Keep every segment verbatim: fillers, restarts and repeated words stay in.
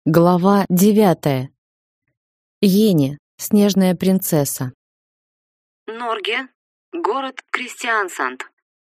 Глава девятая. Йене, снежная принцесса. Норге, город Кристиансанд.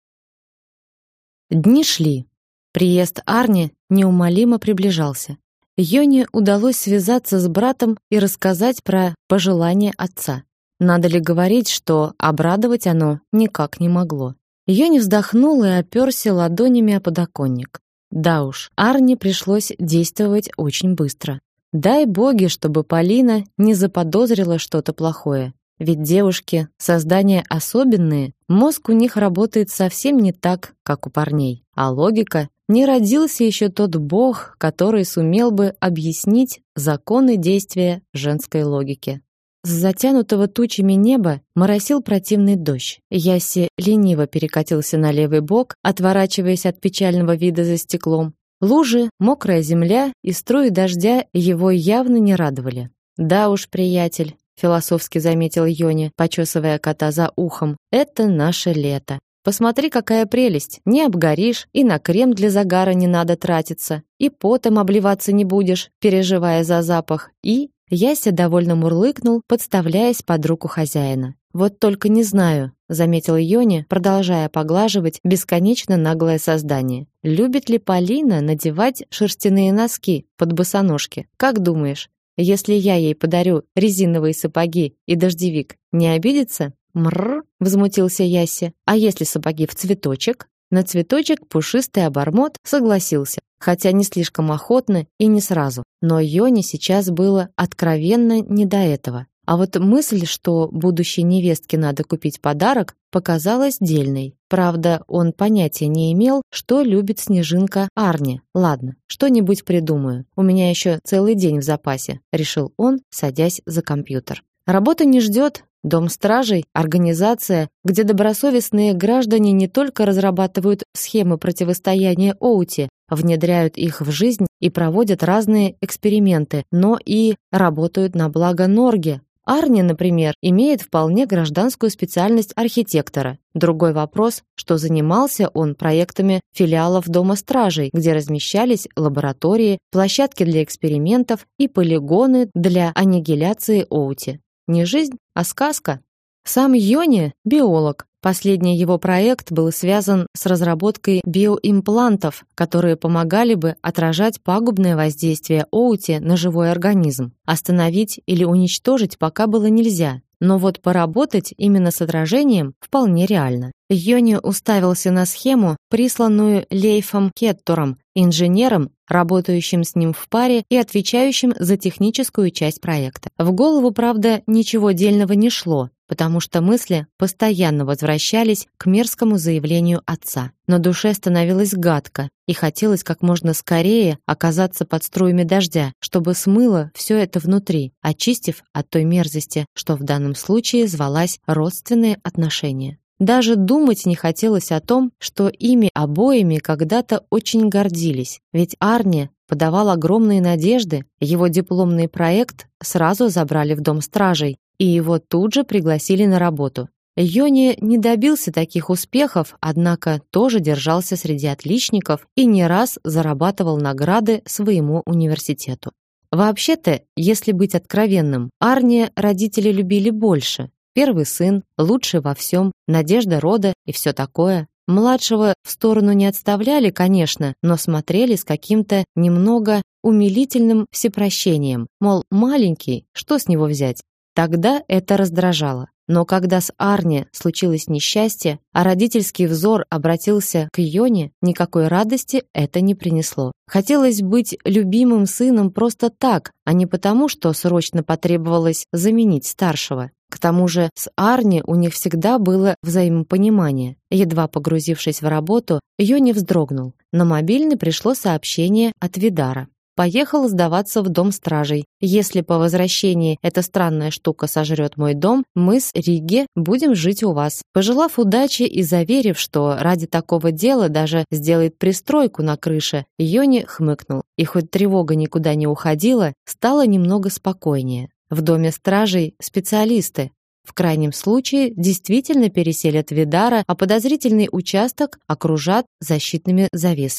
Дни шли. Приезд Арни неумолимо приближался. Йоне удалось связаться с братом и рассказать про пожелание отца. Надо ли говорить, что обрадовать оно никак не могло. Йоне вздохнул и оперся ладонями о подоконник. Да уж, Арни пришлось действовать очень быстро. Дай боги, чтобы Полина не заподозрила что-то плохое. Ведь девушки — создания особенные, мозг у них работает совсем не так, как у парней. А логика — не родился еще тот бог, который сумел бы объяснить законы действия женской логики. С затянутого тучами неба моросил противный дождь. Ясси лениво перекатился на левый бок, отворачиваясь от печального вида за стеклом. Лужи, мокрая земля и струи дождя его явно не радовали. «Да уж, приятель», — философски заметил Йоне, почесывая кота за ухом, — «это наше лето. Посмотри, какая прелесть! Не обгоришь, и на крем для загара не надо тратиться, и потом обливаться не будешь, переживая за запах, и...» Яся довольно мурлыкнул, подставляясь под руку хозяина. «Вот только не знаю», — заметил Йоне, продолжая поглаживать бесконечно наглое создание. «Любит ли Полина надевать шерстяные носки под босоножки? Как думаешь, если я ей подарю резиновые сапоги и дождевик, не обидится?» «Мррр», — возмутился Яся. «А если сапоги в цветочек?» На цветочек пушистый обормот согласился, хотя не слишком охотно и не сразу. Но Йоне сейчас было откровенно не до этого. А вот мысль, что будущей невестке надо купить подарок, показалась дельной. Правда, он понятия не имел, что любит снежинка Арни. «Ладно, что-нибудь придумаю. У меня еще целый день в запасе», — решил он, садясь за компьютер. Работа не ждет. Дом стражей — организация, где добросовестные граждане не только разрабатывают схемы противостояния Оути, внедряют их в жизнь и проводят разные эксперименты, но и работают на благо Норге. Арни, например, имеет вполне гражданскую специальность архитектора. Другой вопрос, что занимался он проектами филиалов Дома стражей, где размещались лаборатории, площадки для экспериментов и полигоны для аннигиляции Оути. Не жизнь, а сказка. Сам Йоне — биолог. Последний его проект был связан с разработкой биоимплантов, которые помогали бы отражать пагубное воздействие Оути на живой организм. Остановить или уничтожить пока было нельзя, но вот поработать именно с отражением вполне реально. Йоне уставился на схему, присланную Лейфом Кеттором, инженером, работающим с ним в паре и отвечающим за техническую часть проекта. В голову, правда, ничего дельного не шло, потому что мысли постоянно возвращались к мерзкому заявлению отца. Но душе становилось гадко, и хотелось как можно скорее оказаться под струями дождя, чтобы смыло все это внутри, очистив от той мерзости, что в данном случае звалась родственные отношения. Даже думать не хотелось о том, что ими обоими когда-то очень гордились, ведь Арни подавал огромные надежды, его дипломный проект сразу забрали в Дом стражей, и его тут же пригласили на работу. Йоне не добился таких успехов, однако тоже держался среди отличников и не раз зарабатывал награды своему университету. Вообще-то, если быть откровенным, Арни родители любили больше. Первый сын, лучший во всем, надежда рода и все такое. Младшего в сторону не отставляли, конечно, но смотрели с каким-то немного умилительным всепрощением. Мол, маленький, что с него взять? Тогда это раздражало. Но когда с Арни случилось несчастье, а родительский взор обратился к Йоне, никакой радости это не принесло. Хотелось быть любимым сыном просто так, а не потому, что срочно потребовалось заменить старшего. К тому же с Арни у них всегда было взаимопонимание. Едва погрузившись в работу, Йоне вздрогнул. На мобильный пришло сообщение от Видара. «Поехал сдаваться в Дом стражей. Если по возвращении эта странная штука сожрет мой дом, мы с Риге будем жить у вас». Пожелав удачи и заверив, что ради такого дела даже сделает пристройку на крыше, Йоне хмыкнул. И хоть тревога никуда не уходила, стало немного спокойнее. В Доме стражей специалисты. В крайнем случае действительно переселят Видара, а подозрительный участок окружат защитными завесами.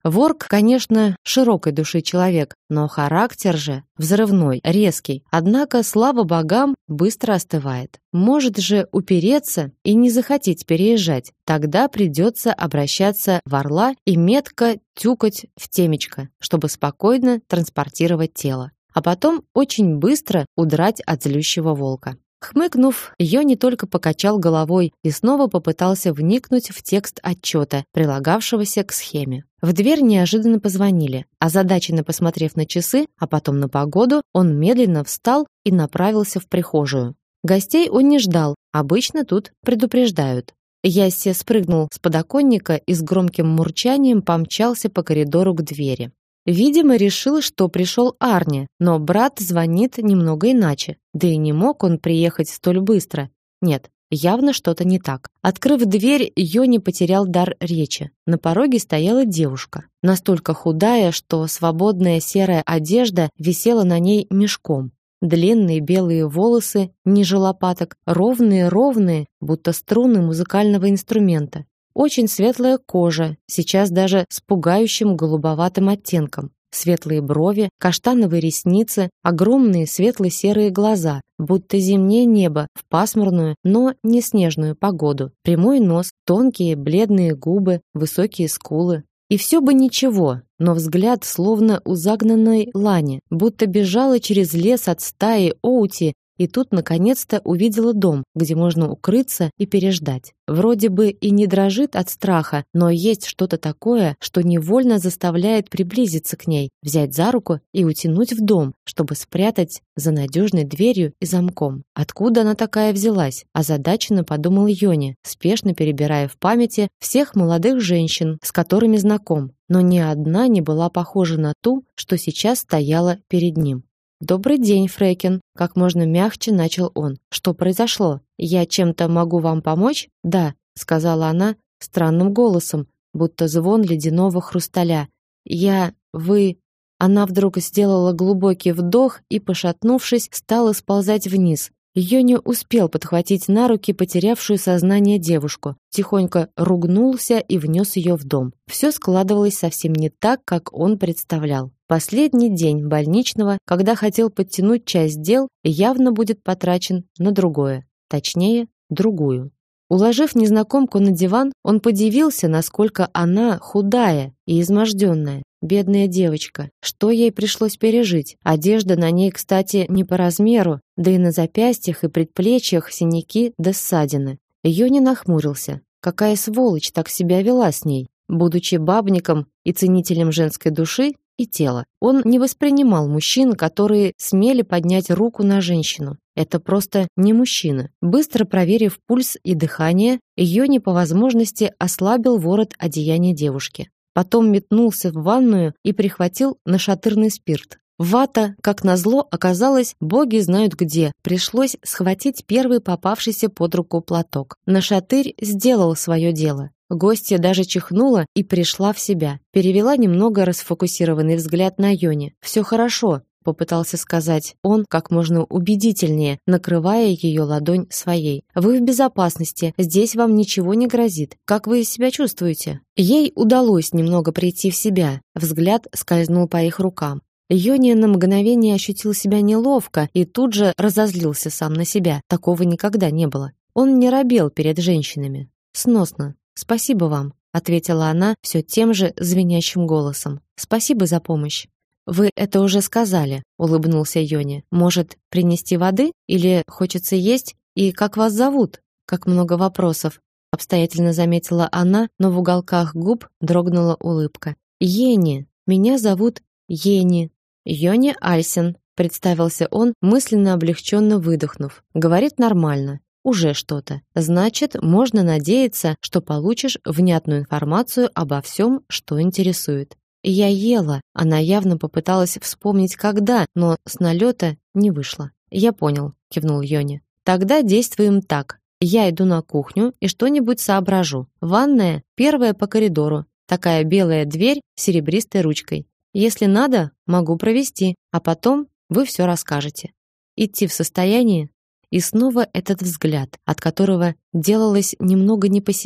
Ворк, конечно, широкой души человек, но характер же взрывной, резкий. Однако, слава богам, быстро остывает. Может же упереться и не захотеть переезжать. Тогда придется обращаться в орла и метко тюкать в темечко, чтобы спокойно транспортировать тело. А потом очень быстро удрать от злющего волка. Хмыкнув, Йони только покачал головой и снова попытался вникнуть в текст отчета, прилагавшегося к схеме. В дверь неожиданно позвонили. Озадаченно посмотрев на часы, а потом на погоду, он медленно встал и направился в прихожую. Гостей он не ждал, обычно тут предупреждают. Ясси спрыгнул с подоконника и с громким мурчанием помчался по коридору к двери. Видимо, решил, что пришел Арни, но брат звонит немного иначе. Да и не мог он приехать столь быстро. Нет, явно что-то не так. Открыв дверь, Йони потерял дар речи. На пороге стояла девушка, настолько худая, что свободная серая одежда висела на ней мешком. Длинные белые волосы, ниже лопаток, ровные-ровные, будто струны музыкального инструмента. Очень светлая кожа, сейчас даже с пугающим голубоватым оттенком. Светлые брови, каштановые ресницы, огромные светло-серые глаза, будто зимнее небо в пасмурную, но не снежную погоду. Прямой нос, тонкие бледные губы, высокие скулы. И все бы ничего, но взгляд словно у загнанной лани, будто бежала через лес от стаи оути, и тут наконец-то увидела дом, где можно укрыться и переждать. Вроде бы и не дрожит от страха, но есть что-то такое, что невольно заставляет приблизиться к ней, взять за руку и утянуть в дом, чтобы спрятать за надежной дверью и замком. Откуда она такая взялась? Озадаченно подумал Йони, спешно перебирая в памяти всех молодых женщин, с которыми знаком, но ни одна не была похожа на ту, что сейчас стояла перед ним. «Добрый день, Фрекин», — как можно мягче начал он. «Что произошло? Я чем-то могу вам помочь?» «Да», — сказала она странным голосом, будто звон ледяного хрусталя. «Я... вы...» Она вдруг сделала глубокий вдох и, пошатнувшись, стала сползать вниз. Йони успел подхватить на руки потерявшую сознание девушку, тихонько ругнулся и внес ее в дом. Все складывалось совсем не так, как он представлял. Последний день больничного, когда хотел подтянуть часть дел, явно будет потрачен на другое, точнее, другую. Уложив незнакомку на диван, он подивился, насколько она худая и изможденная. Бедная девочка, что ей пришлось пережить? Одежда на ней, кстати, не по размеру, да и на запястьях и предплечьях синяки да ссадины. Йони нахмурился. Какая сволочь так себя вела с ней? Будучи бабником и ценителем женской души и тела, он не воспринимал мужчин, которые смели поднять руку на женщину. Это просто не мужчина. Быстро проверив пульс и дыхание, Йони по возможности ослабил ворот одеяния девушки. Потом метнулся в ванную и прихватил нашатырный спирт. Вата, как назло, оказалась боги знают где. Пришлось схватить первый попавшийся под руку платок. Нашатырь сделал свое дело. Гостья даже чихнула и пришла в себя. Перевела немного расфокусированный взгляд на Йони. «Все хорошо», — попытался сказать он как можно убедительнее, накрывая ее ладонь своей. «Вы в безопасности, здесь вам ничего не грозит. Как вы себя чувствуете?» Ей удалось немного прийти в себя. Взгляд скользнул по их рукам. Йони на мгновение ощутил себя неловко и тут же разозлился сам на себя. Такого никогда не было. Он не робел перед женщинами. «Сносно. Спасибо вам», — ответила она все тем же звенящим голосом. «Спасибо за помощь». «Вы это уже сказали», — улыбнулся Йони. «Может, принести воды? Или хочется есть? И как вас зовут?» «Как много вопросов», — обстоятельно заметила она, но в уголках губ дрогнула улыбка. «Йени. Меня зовут Йени. Йони Альсен», — представился он, мысленно облегченно выдохнув. «Говорит нормально. Уже что-то. Значит, можно надеяться, что получишь внятную информацию обо всем, что интересует». «Я ела». Она явно попыталась вспомнить, когда, но с налета не вышло. «Я понял», — кивнул Йони. «Тогда действуем так. Я иду на кухню и что-нибудь соображу. Ванная первая по коридору. Такая белая дверь с серебристой ручкой. Если надо, могу провести, а потом вы все расскажете. Идти в состоянии?» И снова этот взгляд, от которого делалось немного не по себе.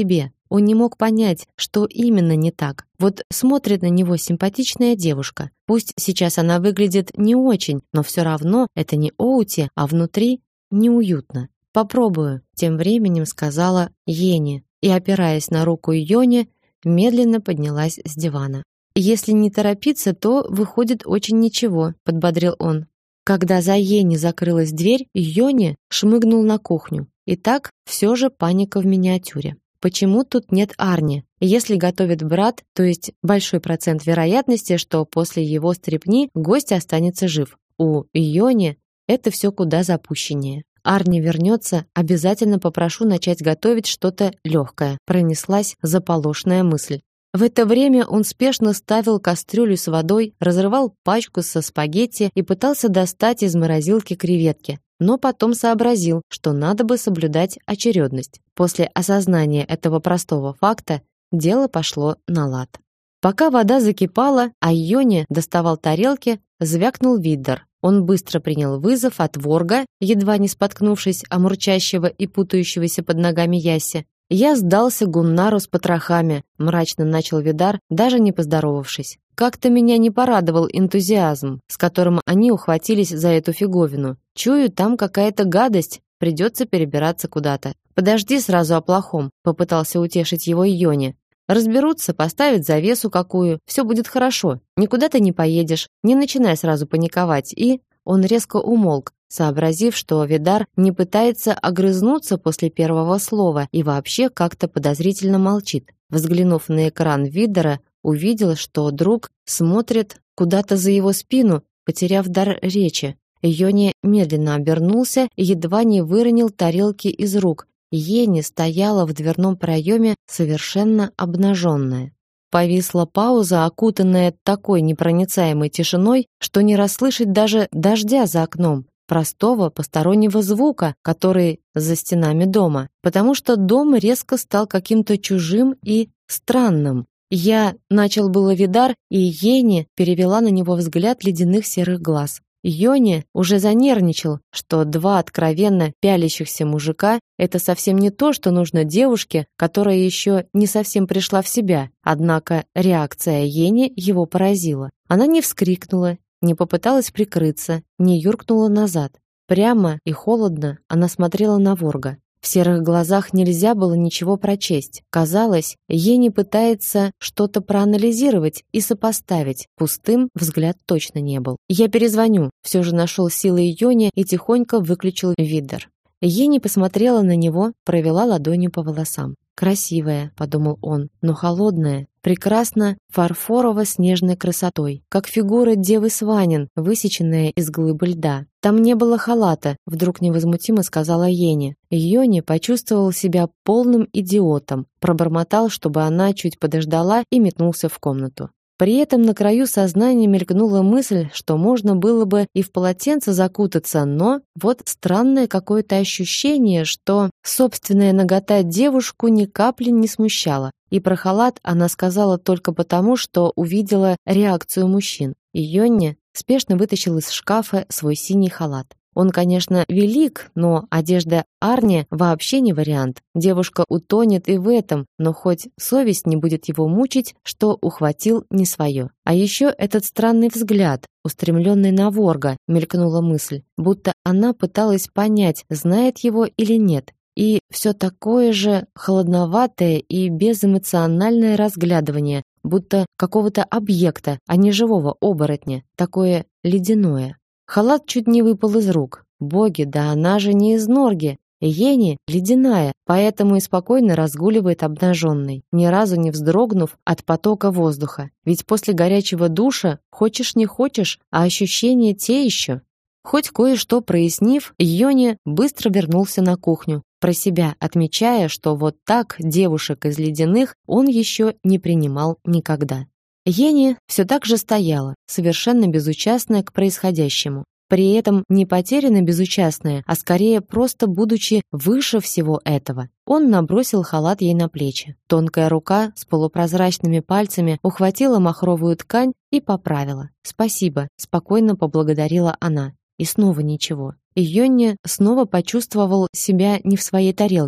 Он не мог понять, что именно не так. Вот смотрит на него симпатичная девушка. Пусть сейчас она выглядит не очень, но все равно это не Оути, а внутри неуютно. «Попробую», — тем временем сказала Йенни, и, опираясь на руку Йони, медленно поднялась с дивана. «Если не торопиться, то выходит очень ничего», — подбодрил он. Когда за Йенни закрылась дверь, Йони шмыгнул на кухню. Итак, все же паника в миниатюре. Почему тут нет Арни? Если готовит брат, то есть большой процент вероятности, что после его стряпни гость останется жив. У Йони это все куда запущеннее. Арни вернется, обязательно попрошу начать готовить что-то легкое. Пронеслась заполошная мысль. В это время он спешно ставил кастрюлю с водой, разрывал пачку со спагетти и пытался достать из морозилки креветки. Но потом сообразил, что надо бы соблюдать очередность. После осознания этого простого факта дело пошло на лад. Пока вода закипала, а Йони доставал тарелки, звякнул Виддер. Он быстро принял вызов от ворга, едва не споткнувшись о мурчащего и путающегося под ногами Ясси. «Я сдался Гуннару с потрохами», — мрачно начал Видар, даже не поздоровавшись. «Как-то меня не порадовал энтузиазм, с которым они ухватились за эту фиговину. Чую, там какая-то гадость, придется перебираться куда-то». «Подожди сразу о плохом», — попытался утешить его Йони. «Разберутся, поставят завесу какую, все будет хорошо. Никуда ты не поедешь, не начинай сразу паниковать». И он резко умолк, сообразив, что Видар не пытается огрызнуться после первого слова и вообще как-то подозрительно молчит. Взглянув на экран Виддера, увидел, что друг смотрит куда-то за его спину, потеряв дар речи. Йони медленно обернулся и едва не выронил тарелки из рук. Йенни стояла в дверном проеме совершенно обнаженная. Повисла пауза, окутанная такой непроницаемой тишиной, что не расслышать даже дождя за окном, простого постороннего звука, который за стенами дома, потому что дом резко стал каким-то чужим и странным. Я начал было Видар, и Йенни перевела на него взгляд ледяных серых глаз. Йони уже занервничал, что два откровенно пялящихся мужика – это совсем не то, что нужно девушке, которая еще не совсем пришла в себя. Однако реакция Йенни его поразила. Она не вскрикнула, не попыталась прикрыться, не юркнула назад. Прямо и холодно она смотрела на ворга. В серых глазах нельзя было ничего прочесть. Казалось, Йенни пытается что-то проанализировать и сопоставить. Пустым взгляд точно не был. «Я перезвоню», — все же нашел силы Йони и тихонько выключил Виддер. Йенни посмотрела на него, провела ладонью по волосам. «Красивая», — подумал он, — «но холодная, прекрасно фарфорово-снежной красотой, как фигура девы Сванин, высеченная из глыбы льда. Там не было халата», — вдруг невозмутимо сказала Йенни. Йони почувствовал себя полным идиотом, пробормотал, чтобы она чуть подождала, и метнулся в комнату. При этом на краю сознания мелькнула мысль, что можно было бы и в полотенце закутаться, но вот странное какое-то ощущение, что собственная нагота девушку ни капли не смущала. И про халат она сказала только потому, что увидела реакцию мужчин. И Йонни спешно вытащил из шкафа свой синий халат. Он, конечно, велик, но одежда Арни вообще не вариант. Девушка утонет и в этом, но хоть совесть не будет его мучить, что ухватил не свое. А еще этот странный взгляд, устремленный на ворга, мелькнула мысль, будто она пыталась понять, знает его или нет. И все такое же холодноватое и безэмоциональное разглядывание, будто какого-то объекта, а не живого оборотня, такое ледяное. Халат чуть не выпал из рук. Боги, да она же не из Норги. Йенни ледяная, поэтому и спокойно разгуливает обнаженной, ни разу не вздрогнув от потока воздуха. Ведь после горячего душа, хочешь не хочешь, а ощущения те еще. Хоть кое-что прояснив, Йони быстро вернулся на кухню, про себя отмечая, что вот так девушек из ледяных он еще не принимал никогда. Йенни все так же стояла, совершенно безучастная к происходящему. При этом не потерянно безучастная, а скорее просто будучи выше всего этого. Он набросил халат ей на плечи. Тонкая рука с полупрозрачными пальцами ухватила махровую ткань и поправила. «Спасибо», — спокойно поблагодарила она. И снова ничего. Йонни снова почувствовал себя не в своей тарелке.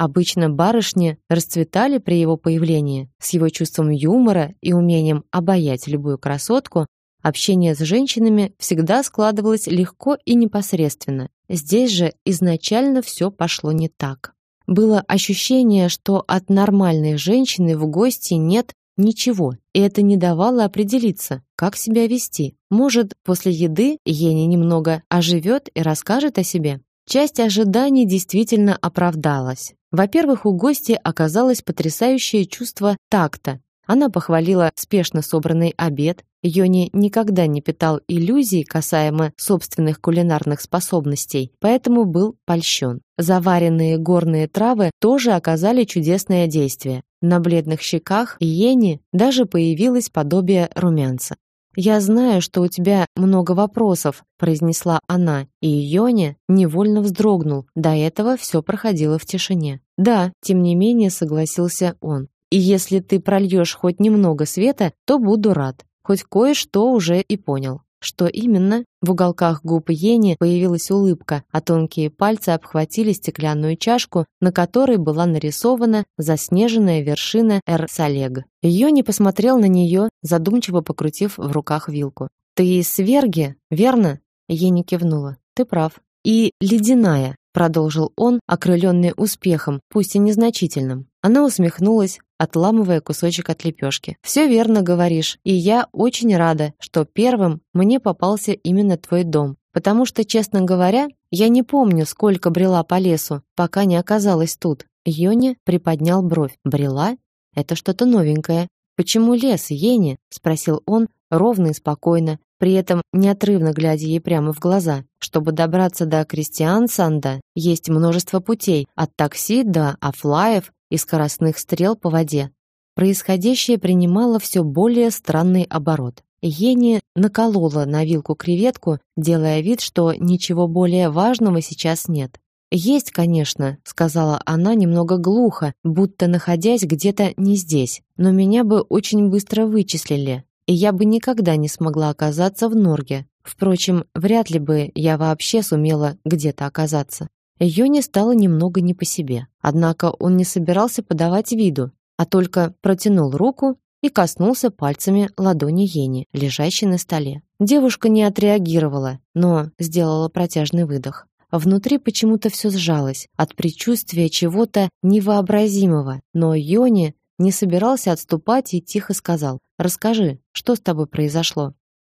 Обычно барышни расцветали при его появлении. С его чувством юмора и умением обаять любую красотку общение с женщинами всегда складывалось легко и непосредственно. Здесь же изначально все пошло не так. Было ощущение, что от нормальной женщины в гости нет ничего, и это не давало определиться, как себя вести. Может, после еды Йенни немного оживет и расскажет о себе? Часть ожиданий действительно оправдалась. Во-первых, у гостей оказалось потрясающее чувство такта. Она похвалила спешно собранный обед. Йони никогда не питал иллюзий касаемо собственных кулинарных способностей, поэтому был польщен. Заваренные горные травы тоже оказали чудесное действие. На бледных щеках Йенни даже появилось подобие румянца. «Я знаю, что у тебя много вопросов», — произнесла она, и Йони невольно вздрогнул. До этого все проходило в тишине. «Да», — тем не менее согласился он. «И если ты прольешь хоть немного света, то буду рад. Хоть кое-что уже и понял». «Что именно?» В уголках губ Йенни появилась улыбка, а тонкие пальцы обхватили стеклянную чашку, на которой была нарисована заснеженная вершина Эр-Салег. Йенни посмотрел на нее, задумчиво покрутив в руках вилку. «Ты из Сверги, верно?» Йенни кивнула. «Ты прав». «И ледяная», продолжил он, окрыленный успехом, пусть и незначительным. Она усмехнулась, отламывая кусочек от лепешки. «Все верно говоришь, и я очень рада, что первым мне попался именно твой дом, потому что, честно говоря, я не помню, сколько брела по лесу, пока не оказалась тут». Йони приподнял бровь. «Брела? Это что-то новенькое». «Почему лес, Йенни?» — спросил он ровно и спокойно, при этом неотрывно глядя ей прямо в глаза. «Чтобы добраться до Кристиансанда, есть множество путей, от такси до офлаев и скоростных стрел по воде». Происходящее принимало все более странный оборот. Йенни наколола на вилку креветку, делая вид, что ничего более важного сейчас нет. «Есть, конечно», — сказала она немного глухо, будто находясь где-то не здесь, «но меня бы очень быстро вычислили, и я бы никогда не смогла оказаться в Норге. Впрочем, вряд ли бы я вообще сумела где-то оказаться». Йони стало немного не по себе. Однако он не собирался подавать виду, а только протянул руку и коснулся пальцами ладони Йенни, лежащей на столе. Девушка не отреагировала, но сделала протяжный выдох. Внутри почему-то все сжалось от предчувствия чего-то невообразимого, но Йони не собирался отступать и тихо сказал: «Расскажи, что с тобой произошло?»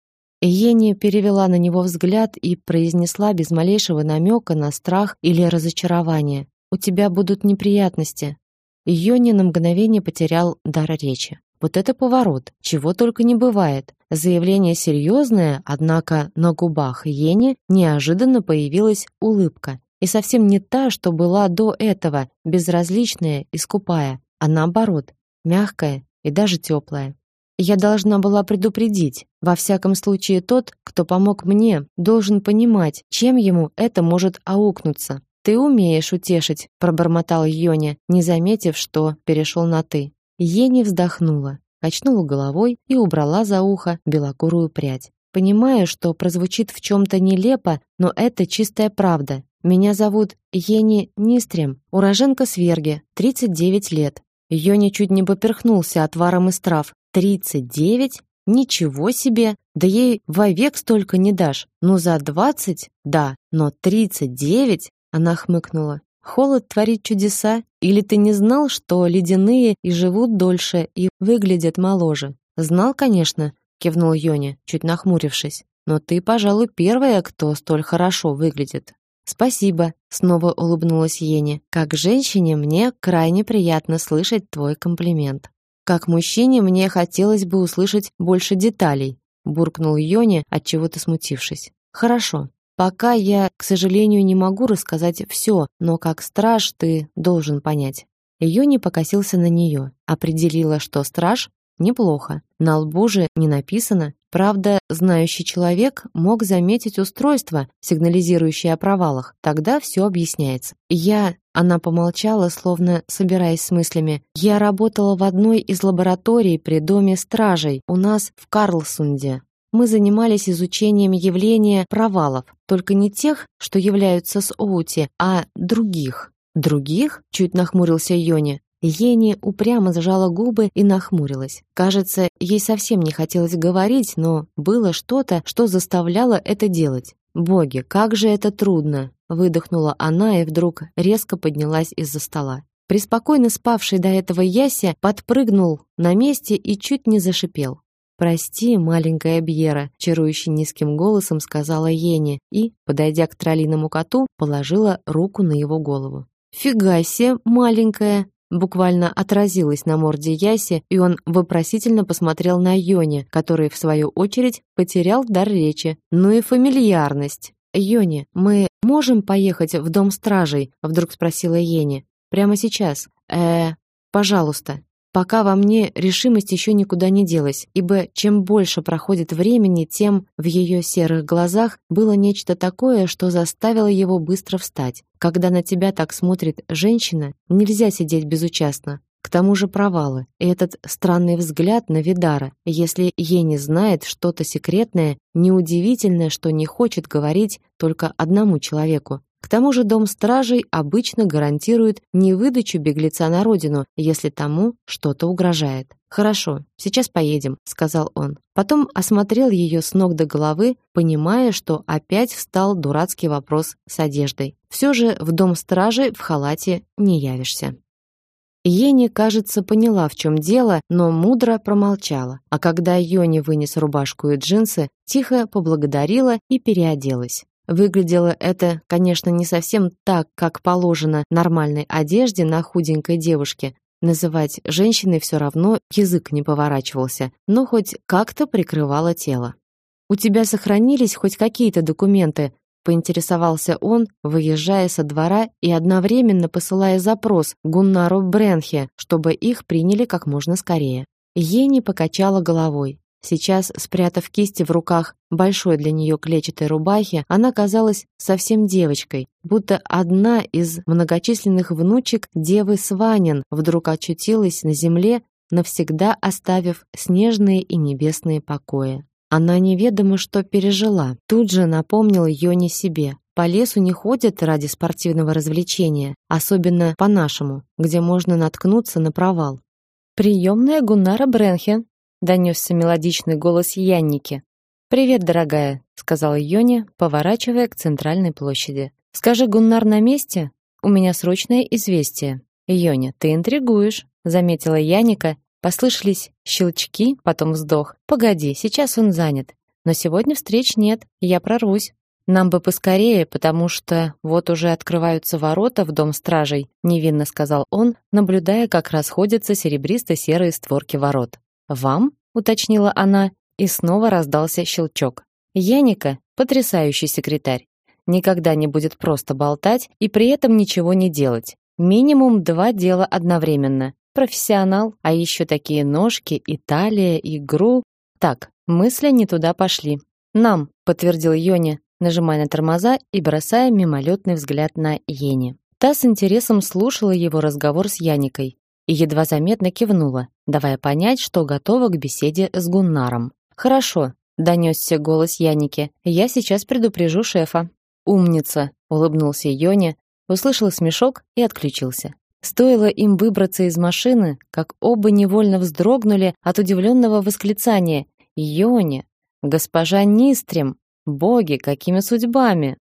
Йенни перевела на него взгляд и произнесла без малейшего намека на страх или разочарование: «У тебя будут неприятности». Йенни на мгновение потерял дар речи. Вот это поворот, чего только не бывает. Заявление серьезное, однако на губах Йенни неожиданно появилась улыбка. И совсем не та, что была до этого, безразличная и скупая, а наоборот, мягкая и даже теплая. «Я должна была предупредить. Во всяком случае, тот, кто помог мне, должен понимать, чем ему это может аукнуться». «Ты умеешь утешить», — пробормотал Йони, не заметив, что перешел на «ты». Йенни вздохнула, качнула головой и убрала за ухо белокурую прядь. «Понимаю, что прозвучит в чем-то нелепо, но это чистая правда. Меня зовут Йенни Нистрем, уроженка Сверги, тридцать девять лет». Йони чуть не поперхнулся отваром из трав. «тридцать девять? Ничего себе! Да ей вовек столько не дашь. Ну, за двадцать? Да, но тридцать девять?» Она хмыкнула. «Холод творит чудеса? Или ты не знал, что ледяные и живут дольше, и выглядят моложе?» «Знал, конечно», — кивнул Йони, чуть нахмурившись. «Но ты, пожалуй, первая, кто столь хорошо выглядит». «Спасибо», — снова улыбнулась Йенни. «Как женщине мне крайне приятно слышать твой комплимент». «Как мужчине мне хотелось бы услышать больше деталей», — буркнул Йони, отчего-то смутившись. «Хорошо. Пока я, к сожалению, не могу рассказать все, но как страж ты должен понять». Йони покосился на нее, определила, что страж неплохо. На лбу же не написано. Правда, знающий человек мог заметить устройство, сигнализирующее о провалах. Тогда все объясняется. Я... Она помолчала, словно собираясь с мыслями. «Я работала в одной из лабораторий при доме стражей у нас в Карлсунде. Мы занимались изучением явления провалов, только не тех, что являются с Оути, а других. Других? Чуть нахмурился Йони. Ени упрямо сжала губы и нахмурилась. Кажется, ей совсем не хотелось говорить, но было что-то, что заставляло это делать. «Боги, как же это трудно!» — выдохнула она и вдруг резко поднялась из-за стола. Преспокойно спавший до этого Яся подпрыгнул на месте и чуть не зашипел. «Прости, маленькая Бьера», — чарующе низким голосом сказала Ени и, подойдя к троллиному коту, положила руку на его голову. «Фига себе, маленькая!» буквально отразилась на морде Яси, и он вопросительно посмотрел на Йони, который, в свою очередь, потерял дар речи. Ну и фамильярность. «Йони, мы можем поехать в дом стражей?» — вдруг спросила Ени. «Прямо сейчас?» э пожалуйста». Пока во мне решимость еще никуда не делась, ибо чем больше проходит времени, тем в ее серых глазах было нечто такое, что заставило его быстро встать. Когда на тебя так смотрит женщина, нельзя сидеть безучастно. К тому же провалы. И этот странный взгляд на Видара, если Ени знает что-то секретное, неудивительно, что не хочет говорить только одному человеку. К тому же дом стражей обычно гарантирует невыдачу беглеца на родину, если тому что-то угрожает. «Хорошо, сейчас поедем», — сказал он. Потом осмотрел ее с ног до головы, понимая, что опять встал дурацкий вопрос с одеждой. Все же в дом стражей в халате не явишься. Ени, кажется, поняла, в чем дело, но мудро промолчала. А когда Йони вынес рубашку и джинсы, тихо поблагодарила и переоделась. Выглядело это, конечно, не совсем так, как положено нормальной одежде на худенькой девушке. Называть женщиной все равно язык не поворачивался, но хоть как-то прикрывало тело. «У тебя сохранились хоть какие-то документы?» — поинтересовался он, выезжая со двора и одновременно посылая запрос Гуннару Бренхе, чтобы их приняли как можно скорее. Ени покачала головой. Сейчас, спрятав кисти в руках большой для нее клетчатой рубахи, она казалась совсем девочкой, будто одна из многочисленных внучек девы Сванин вдруг очутилась на земле, навсегда оставив снежные и небесные покои. Она неведомо что пережила. Тут же напомнил Йони себе. По лесу не ходят ради спортивного развлечения, особенно по-нашему, где можно наткнуться на провал. «Приемная Гуннара Бренхе», донесся мелодичный голос Янники. «Привет, дорогая», — сказала Йони, поворачивая к центральной площади. «Скажи, Гуннар на месте? У меня срочное известие». «Йони, ты интригуешь», — заметила Янника. Послышались щелчки, потом вздох. «Погоди, сейчас он занят. Но сегодня встреч нет, я прорвусь». «Нам бы поскорее, потому что вот уже открываются ворота в дом стражей», — невинно сказал он, наблюдая, как расходятся серебристо-серые створки ворот. «Вам?» — уточнила она, и снова раздался щелчок. Яника — потрясающий секретарь. Никогда не будет просто болтать и при этом ничего не делать. Минимум два дела одновременно. Профессионал, а еще такие ножки, и талия, и гру. Так, мысли не туда пошли. «Нам», — подтвердил Йони, нажимая на тормоза и бросая мимолетный взгляд на Ени. Та с интересом слушала его разговор с Яникой и едва заметно кивнула, давая понять, что готова к беседе с Гуннаром. «Хорошо», — донесся голос Яники, — «я сейчас предупрежу шефа». «Умница», — улыбнулся Йони, услышал смешок и отключился. Стоило им выбраться из машины, как оба невольно вздрогнули от удивленного восклицания. «Йони! Госпожа Нистрем! Боги, какими судьбами!»